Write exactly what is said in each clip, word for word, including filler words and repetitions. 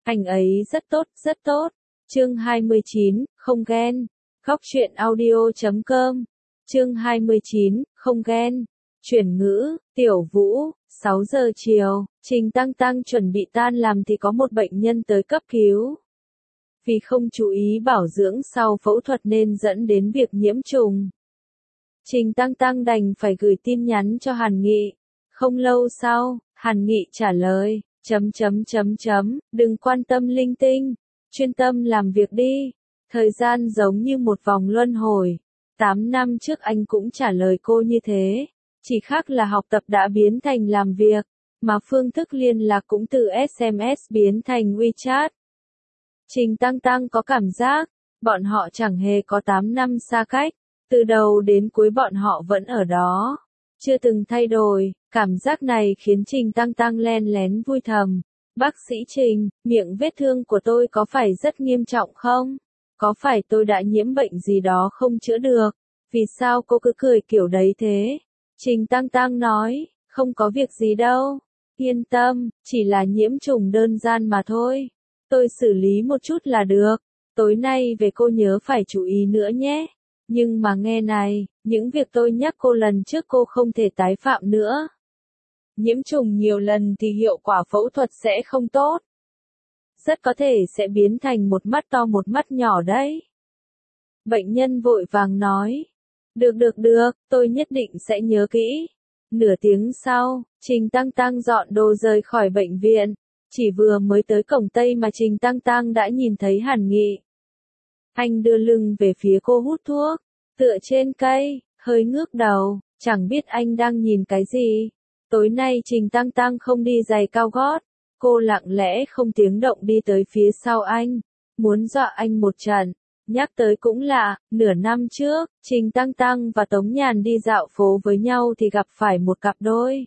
Anh ấy rất tốt, rất tốt. Chương hai mươi chín, không ghen. Góc truyện audio chấm com. Chương hai mươi chín, không ghen. Chuyển ngữ, Tiểu Vũ, sáu giờ chiều, Trình Tăng Tăng chuẩn bị tan làm thì có một bệnh nhân tới cấp cứu. Vì không chú ý bảo dưỡng sau phẫu thuật nên dẫn đến việc nhiễm trùng. Trình Tăng Tăng đành phải gửi tin nhắn cho Hàn Nghị. Không lâu sau, Hàn Nghị trả lời, chấm chấm chấm chấm, đừng quan tâm linh tinh, chuyên tâm làm việc đi. Thời gian giống như một vòng luân hồi. Tám năm trước anh cũng trả lời cô như thế. Chỉ khác là học tập đã biến thành làm việc, mà phương thức liên lạc cũng từ ét em ét biến thành WeChat. Trình Tăng Tăng có cảm giác, bọn họ chẳng hề có tám năm xa cách, từ đầu đến cuối bọn họ vẫn ở đó, chưa từng thay đổi. Cảm giác này khiến Trình Tăng Tăng len lén vui thầm. Bác sĩ Trình, miệng vết thương của tôi có phải rất nghiêm trọng không? Có phải tôi đã nhiễm bệnh gì đó không chữa được? Vì sao cô cứ cười kiểu đấy thế? Trình Tăng Tăng nói, không có việc gì đâu. Yên tâm, chỉ là nhiễm trùng đơn giản mà thôi. Tôi xử lý một chút là được. Tối nay về cô nhớ phải chú ý nữa nhé. Nhưng mà nghe này, những việc tôi nhắc cô lần trước cô không thể tái phạm nữa. Nhiễm trùng nhiều lần thì hiệu quả phẫu thuật sẽ không tốt. Rất có thể sẽ biến thành một mắt to một mắt nhỏ đấy. Bệnh nhân vội vàng nói. Được được được, tôi nhất định sẽ nhớ kỹ. Nửa tiếng sau, Trình Tăng Tăng dọn đồ rời khỏi bệnh viện. Chỉ vừa mới tới cổng Tây mà Trình Tăng Tăng đã nhìn thấy Hàn Nghị. Anh đưa lưng về phía cô hút thuốc, tựa trên cây, hơi ngước đầu, chẳng biết anh đang nhìn cái gì. Tối nay Trình Tăng Tăng không đi giày cao gót, cô lặng lẽ không tiếng động đi tới phía sau anh, muốn dọa anh một trận. Nhắc tới cũng lạ, nửa năm trước, Trình Tăng Tăng và Tống Nhàn đi dạo phố với nhau thì gặp phải một cặp đôi.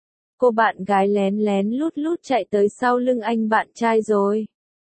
Cô bạn gái lén lén lút lút chạy tới sau lưng anh bạn trai rồi.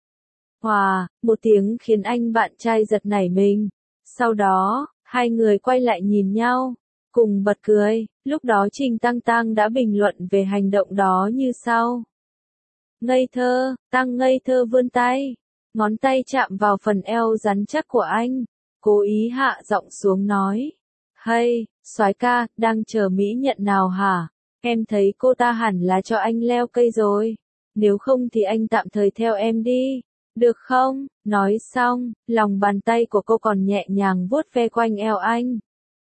Hòa, một tiếng khiến anh bạn trai giật nảy mình. Sau đó, hai người quay lại nhìn nhau, cùng bật cười. Lúc đó Trình Tăng Tăng đã bình luận về hành động đó như sau. Ngây thơ, Tăng ngây thơ vươn tay. Ngón tay chạm vào phần eo rắn chắc của anh. Cố ý hạ giọng xuống nói. Hay, soái ca, đang chờ mỹ nhận nào hả? Em thấy cô ta hẳn là cho anh leo cây rồi. Nếu không thì anh tạm thời theo em đi. Được không? Nói xong, lòng bàn tay của cô còn nhẹ nhàng vuốt ve quanh eo anh.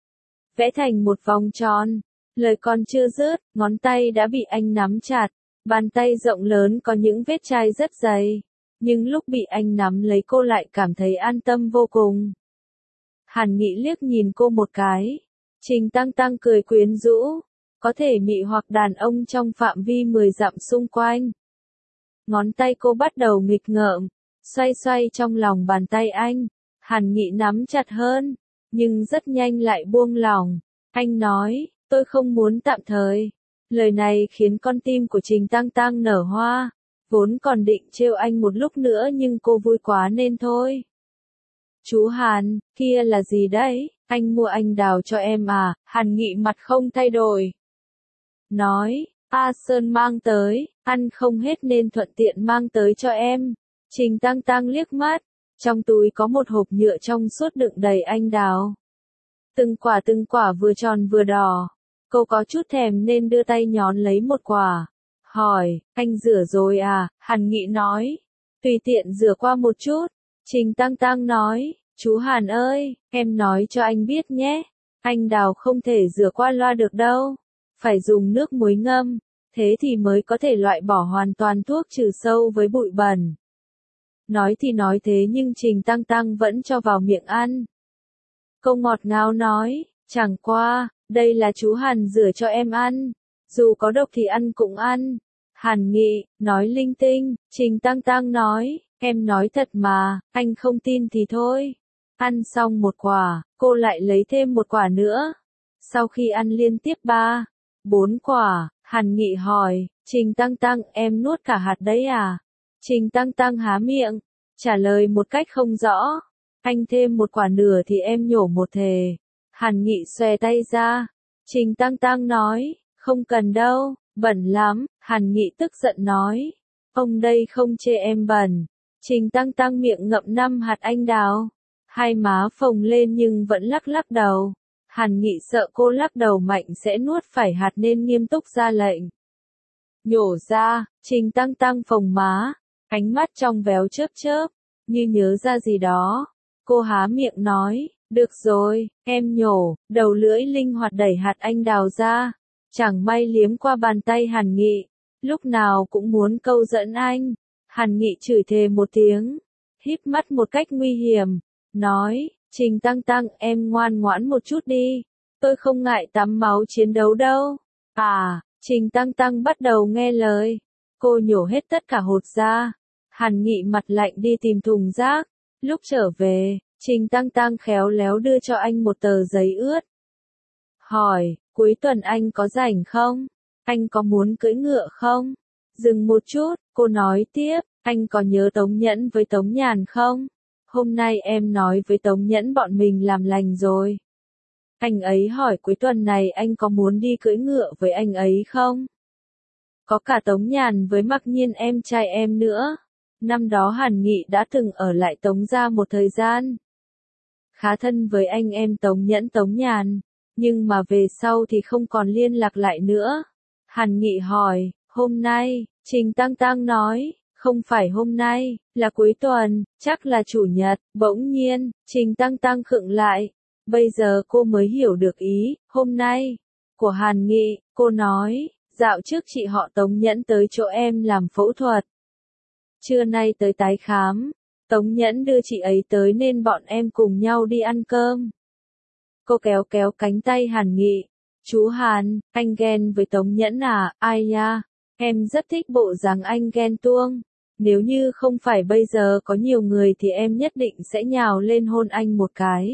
Vẽ thành một vòng tròn. Lời còn chưa dứt, ngón tay đã bị anh nắm chặt. Bàn tay rộng lớn có những vết chai rất dày. Nhưng lúc bị anh nắm lấy cô lại cảm thấy an tâm vô cùng. Hàn Nghị liếc nhìn cô một cái. Trình Tăng Tăng cười quyến rũ. Có thể mị hoặc đàn ông trong phạm vi mười dặm xung quanh. Ngón tay cô bắt đầu nghịch ngợm, xoay xoay trong lòng bàn tay anh. Hàn Nghị nắm chặt hơn, nhưng rất nhanh lại buông lỏng. Anh nói, tôi không muốn tạm thời. Lời này khiến con tim của Trình Tăng Tăng nở hoa. Vốn còn định trêu anh một lúc nữa nhưng cô vui quá nên thôi. Chú Hàn, kia là gì đấy? Anh mua anh đào cho em à? Hàn Nghị mặt không thay đổi. Nói, A Sơn mang tới, ăn không hết nên thuận tiện mang tới cho em. Trình Tăng Tăng liếc mắt, trong túi có một hộp nhựa trong suốt đựng đầy anh đào. Từng quả từng quả vừa tròn vừa đỏ. Cô có chút thèm nên đưa tay nhón lấy một quả. Hỏi, anh rửa rồi à? Hàn Nghị nói, tùy tiện rửa qua một chút. Trình Tăng Tăng nói, chú Hàn ơi, em nói cho anh biết nhé. Anh đào không thể rửa qua loa được đâu. Phải dùng nước muối ngâm, thế thì mới có thể loại bỏ hoàn toàn thuốc trừ sâu với bụi bẩn. Nói thì nói thế nhưng Trình Tăng Tăng vẫn cho vào miệng ăn. Cô ngọt ngào nói, chẳng qua, đây là chú Hàn rửa cho em ăn. Dù có độc thì ăn cũng ăn. Hàn Nghị, nói linh tinh. Trình Tăng Tăng nói, em nói thật mà, anh không tin thì thôi. Ăn xong một quả, cô lại lấy thêm một quả nữa. Sau khi ăn liên tiếp ba, bốn quả, Hàn Nghị hỏi, Trình Tăng Tăng, em nuốt cả hạt đấy à? Trình Tăng Tăng há miệng, trả lời một cách không rõ. Anh thêm một quả nửa thì em nhổ một thề. Hàn Nghị xòe tay ra. Trình Tăng Tăng nói, không cần đâu, bẩn lắm. Hàn Nghị tức giận nói, Ông đây không chê em bẩn. Trình Tăng Tăng miệng ngậm năm hạt anh đào. Hai má phồng lên nhưng vẫn lắc lắc đầu. Hàn Nghị sợ cô lắc đầu mạnh sẽ nuốt phải hạt nên nghiêm túc ra lệnh. Nhổ ra, Trình Tăng Tăng phồng má, ánh mắt trong véo chớp chớp, như nhớ ra gì đó. Cô há miệng nói, được rồi, em nhổ, đầu lưỡi linh hoạt đẩy hạt anh đào ra. Chẳng may liếm qua bàn tay Hàn Nghị, lúc nào cũng muốn câu dẫn anh. Hàn Nghị chửi thề một tiếng, híp mắt một cách nguy hiểm, nói, Trình Tăng Tăng em ngoan ngoãn một chút đi, tôi không ngại tắm máu chiến đấu đâu. À, Trình Tăng Tăng bắt đầu nghe lời, cô nhổ hết tất cả hột ra. Hàn Nghị mặt lạnh đi tìm thùng rác, lúc trở về, Trình Tăng Tăng khéo léo đưa cho anh một tờ giấy ướt. Hỏi, cuối tuần anh có rảnh không? Anh có muốn cưỡi ngựa không? Dừng một chút, cô nói tiếp, anh có nhớ Tống Nhẫn với Tống Nhàn không? Hôm nay em nói với Tống Nhẫn bọn mình làm lành rồi. Anh ấy hỏi cuối tuần này anh có muốn đi cưỡi ngựa với anh ấy không? Có cả Tống Nhàn với Mặc Nhiên em trai em nữa. Năm đó Hàn Nghị đã từng ở lại Tống gia một thời gian. Khá thân với anh em Tống Nhẫn Tống Nhàn, nhưng mà về sau thì không còn liên lạc lại nữa. Hàn Nghị hỏi, hôm nay, Trình Tăng Tăng nói, không phải hôm nay, là cuối tuần, chắc là chủ nhật. Bỗng nhiên, Trình Tăng Tăng khựng lại. Bây giờ cô mới hiểu được ý, hôm nay, của Hàn Nghị. Cô nói, dạo trước chị họ Tống Nhẫn tới chỗ em làm phẫu thuật. Trưa nay tới tái khám, Tống Nhẫn đưa chị ấy tới nên bọn em cùng nhau đi ăn cơm. Cô kéo kéo cánh tay Hàn Nghị. Chú Hàn, anh ghen với Tống Nhẫn à? Ai nha, em rất thích bộ dáng anh ghen tuông. Nếu như không phải bây giờ có nhiều người thì em nhất định sẽ nhào lên hôn anh một cái.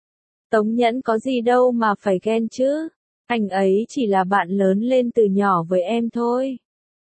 Tống Nhẫn có gì đâu mà phải ghen chứ. Anh ấy chỉ là bạn lớn lên từ nhỏ với em thôi.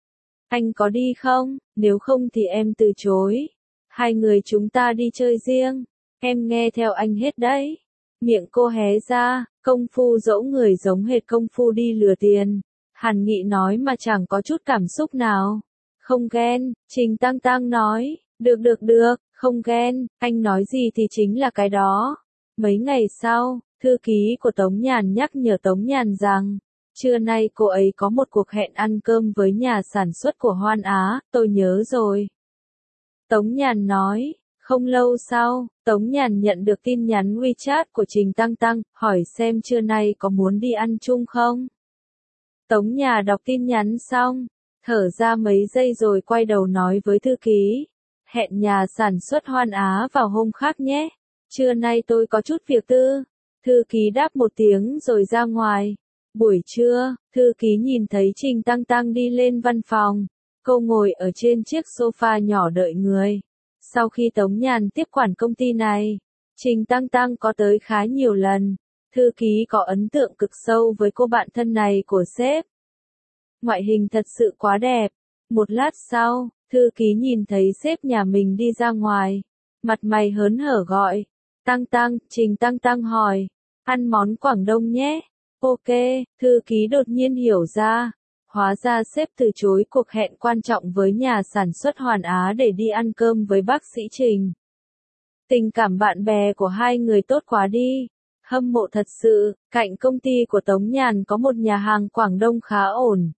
Anh có đi không? Nếu không thì em từ chối. Hai người chúng ta đi chơi riêng. Em nghe theo anh hết đấy. Miệng cô hé ra, công phu dỗ người giống hệt công phu đi lừa tiền. Hàn Nghị nói mà chẳng có chút cảm xúc nào. Không ghen, Trình Tăng Tăng nói, được được được, không ghen, anh nói gì thì chính là cái đó. Mấy ngày sau, thư ký của Tống Nhàn nhắc nhở Tống Nhàn rằng, trưa nay cô ấy có một cuộc hẹn ăn cơm với nhà sản xuất của Hoan Á, tôi nhớ rồi. Tống Nhàn nói, không lâu sau, Tống Nhàn nhận được tin nhắn WeChat của Trình Tăng Tăng, hỏi xem trưa nay có muốn đi ăn chung không. Tống Nhàn đọc tin nhắn xong, thở ra mấy giây rồi quay đầu nói với thư ký, hẹn nhà sản xuất Hoan Á vào hôm khác nhé, trưa nay tôi có chút việc tư. Thư ký đáp một tiếng rồi ra ngoài. Buổi trưa, thư ký nhìn thấy Trình Tăng Tăng đi lên văn phòng, cô ngồi ở trên chiếc sofa nhỏ đợi người. Sau khi Tống Nhàn tiếp quản công ty này, Trình Tăng Tăng có tới khá nhiều lần. Thư ký có ấn tượng cực sâu với cô bạn thân này của sếp. Ngoại hình thật sự quá đẹp. Một lát sau, thư ký nhìn thấy sếp nhà mình đi ra ngoài. Mặt mày hớn hở gọi. Tăng Tăng, Trình Tăng Tăng hỏi. Ăn món Quảng Đông nhé. Ok, thư ký đột nhiên hiểu ra. Hóa ra sếp từ chối cuộc hẹn quan trọng với nhà sản xuất Hoàn Á để đi ăn cơm với bác sĩ Trình. Tình cảm bạn bè của hai người tốt quá đi. Hâm mộ thật sự, cạnh công ty của Tống Nhàn có một nhà hàng Quảng Đông khá ổn.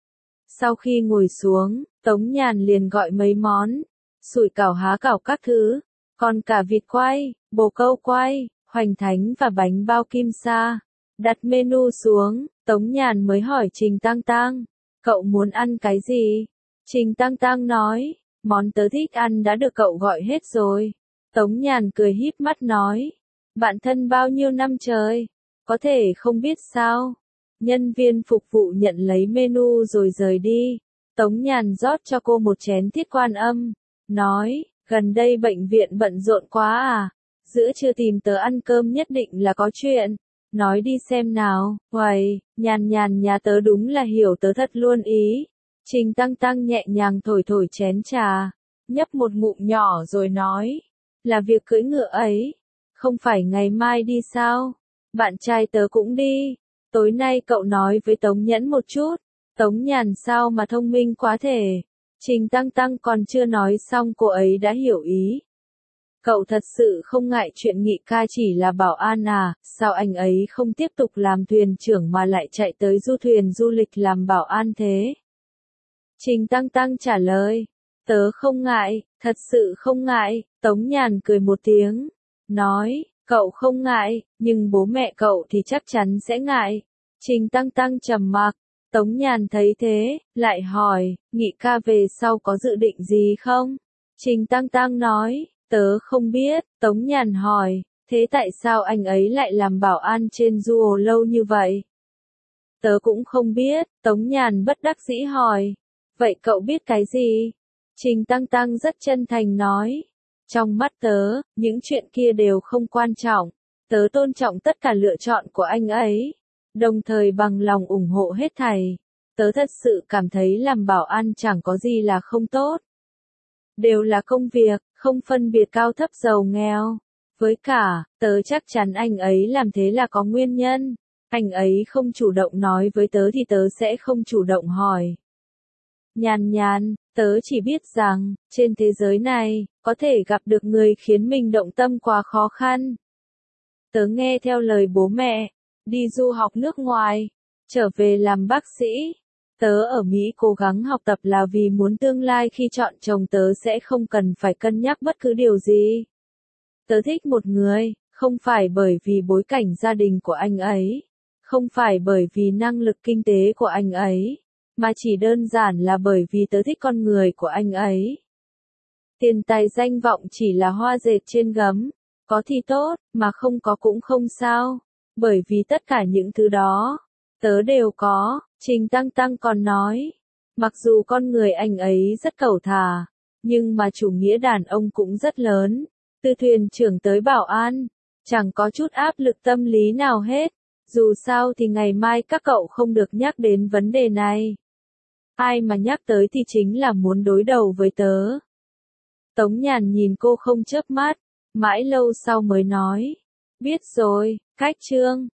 Sau khi ngồi xuống, Tống Nhàn liền gọi mấy món, sủi cảo há cảo các thứ, còn cả vịt quay, bồ câu quay, hoành thánh và bánh bao kim sa. Đặt menu xuống, Tống Nhàn mới hỏi Trình Tăng Tăng, cậu muốn ăn cái gì? Trình Tăng Tăng nói, món tớ thích ăn đã được cậu gọi hết rồi. Tống Nhàn cười híp mắt nói, bạn thân bao nhiêu năm trời, có thể không biết sao? Nhân viên phục vụ nhận lấy menu rồi rời đi. Tống Nhàn rót cho cô một chén Thiết Quan Âm, nói, gần đây bệnh viện bận rộn quá à, giữa trưa tìm tớ ăn cơm nhất định là có chuyện. Nói đi xem nào, uầy, Nhàn Nhàn nhà tớ đúng là hiểu tớ thật luôn ý. Trình Tăng Tăng nhẹ nhàng thổi thổi chén trà, nhấp một ngụm nhỏ rồi nói, là việc cưỡi ngựa ấy, không phải ngày mai đi sao? Bạn trai tớ cũng đi, tối nay cậu nói với Tống Nhẫn một chút. Tống Nhàn sao mà thông minh quá thể, Trình Tăng Tăng còn chưa nói xong cô ấy đã hiểu ý. Cậu thật sự không ngại chuyện Nghị ca chỉ là bảo an à, sao anh ấy không tiếp tục làm thuyền trưởng mà lại chạy tới du thuyền du lịch làm bảo an thế? Trình Tăng Tăng trả lời, tớ không ngại, thật sự không ngại. Tống Nhàn cười một tiếng, nói, cậu không ngại, nhưng bố mẹ cậu thì chắc chắn sẽ ngại. Trình Tăng Tăng trầm mặc, Tống Nhàn thấy thế, lại hỏi, Nghị ca về sau có dự định gì không? Trình Tăng Tăng nói, tớ không biết. Tống Nhàn hỏi, thế tại sao anh ấy lại làm bảo an trên du hồ lâu như vậy? Tớ cũng không biết. Tống Nhàn bất đắc dĩ hỏi, vậy cậu biết cái gì? Trình Tăng Tăng rất chân thành nói, trong mắt tớ, những chuyện kia đều không quan trọng. Tớ tôn trọng tất cả lựa chọn của anh ấy, đồng thời bằng lòng ủng hộ hết thảy. Tớ thật sự cảm thấy làm bảo an chẳng có gì là không tốt. Đều là công việc, không phân biệt cao thấp giàu nghèo. Với cả, tớ chắc chắn anh ấy làm thế là có nguyên nhân. Anh ấy không chủ động nói với tớ thì tớ sẽ không chủ động hỏi. Nhàn nhàn, tớ chỉ biết rằng, trên thế giới này, có thể gặp được người khiến mình động tâm quá khó khăn. Tớ nghe theo lời bố mẹ, đi du học nước ngoài, trở về làm bác sĩ. Tớ ở Mỹ cố gắng học tập là vì muốn tương lai khi chọn chồng tớ sẽ không cần phải cân nhắc bất cứ điều gì. Tớ thích một người, không phải bởi vì bối cảnh gia đình của anh ấy, không phải bởi vì năng lực kinh tế của anh ấy, mà chỉ đơn giản là bởi vì tớ thích con người của anh ấy. Tiền tài danh vọng chỉ là hoa dệt trên gấm, có thì tốt, mà không có cũng không sao, bởi vì tất cả những thứ đó, tớ đều có. Trình Tăng Tăng còn nói, mặc dù con người anh ấy rất cẩu thả, nhưng mà chủ nghĩa đàn ông cũng rất lớn, từ thuyền trưởng tới bảo an, chẳng có chút áp lực tâm lý nào hết. Dù sao thì ngày mai các cậu không được nhắc đến vấn đề này. Ai mà nhắc tới thì chính là muốn đối đầu với tớ. Tống Nhàn nhìn cô không chớp mắt, mãi lâu sau mới nói, biết rồi, cách chương.